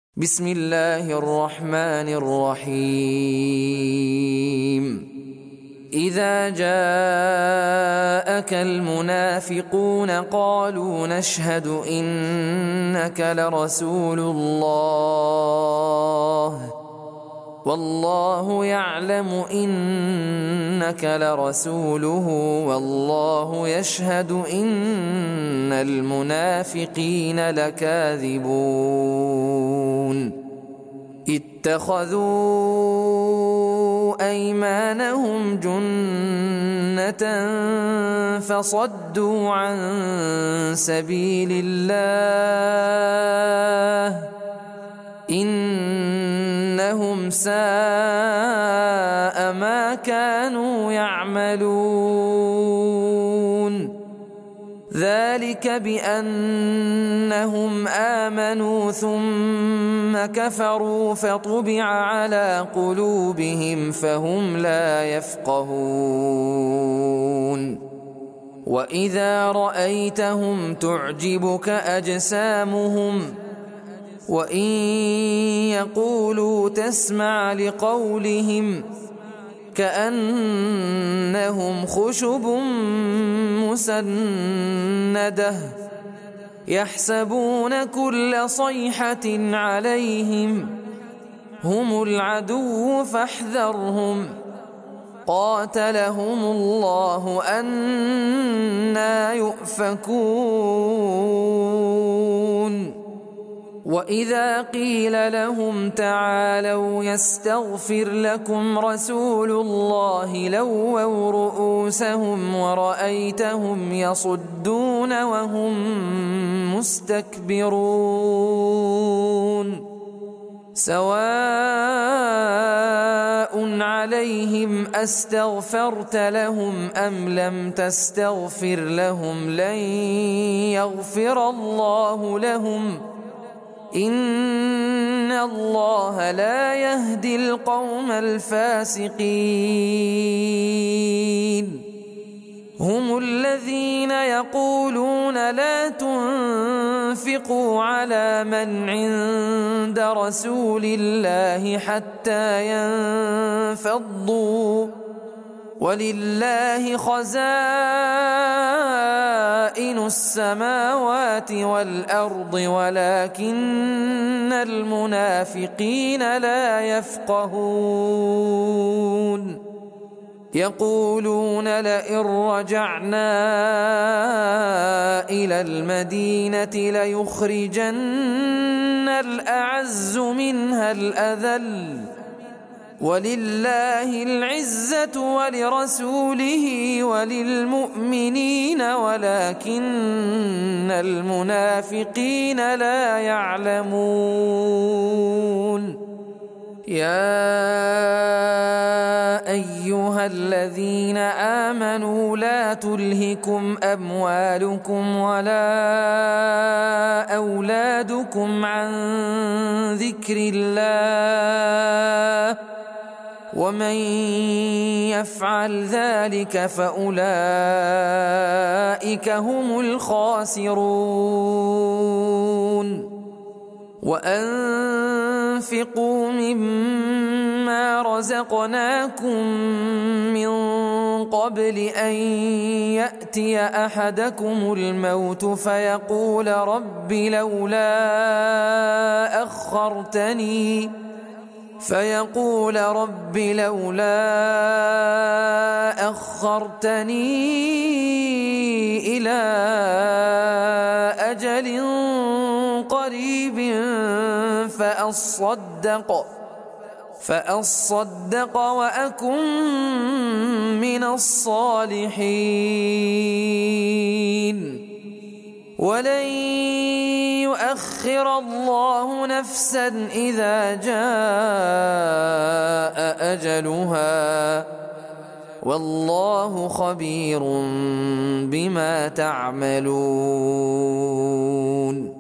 بسم الله الرحمن الرحيم. إذا جاءك المنافقون قالوا نشهد إنك لرسول الله والله يعلم إنك لرسوله والله يشهد إن المنافقين لكاذبون. اتخذوا أيمانهم جنة فصدوا عن سبيل الله إنهم ساء ما كانوا يعملون. ذلك بأنهم آمنوا ثم كفروا فطبع على قلوبهم فهم لا يفقهون. وإذا رأيتهم تعجبك أجسامهم وإن يقولوا تسمع لقولهم كأنهم خشب مسندة يحسبون كل صيحة عليهم هم العدو فاحذرهم قاتلهم الله أنى يؤفكون. وإذا قيل لهم تعالوا يستغفر لكم رسول الله لووا رؤوسهم ورأيتهم يصدون وهم مستكبرون. سواء عليهم أستغفرت لهم أم لم تستغفر لهم لن يغفر الله لهم إن الله لا يهدي القوم الفاسقين. هم الذين يقولون لا تنفقوا على من عند رسول الله حتى ينفضوا ولله خزائن السماوات والأرض ولكن المنافقين لا يفقهون. يقولون لئن رجعنا إلى المدينة ليخرجن الأعز منها الأذل ولله العزة ولرسوله وللمؤمنين ولكن المنافقين لا يعلمون. يا أيها الذين آمنوا لا تلهكم أموالكم ولا أولادكم عن ذكر الله ومن يفعل ذلك فأولئك هم الخاسرون. وأنفقوا مما رزقناكم من قبل أن يأتي أحدكم الموت فيقول رب لولا أخرتني إلى أجل قريب فأصدق وأكن من الصالحين. ولن يؤخر الله نفسا إذا جاء أجلها والله خبير بما تعملون.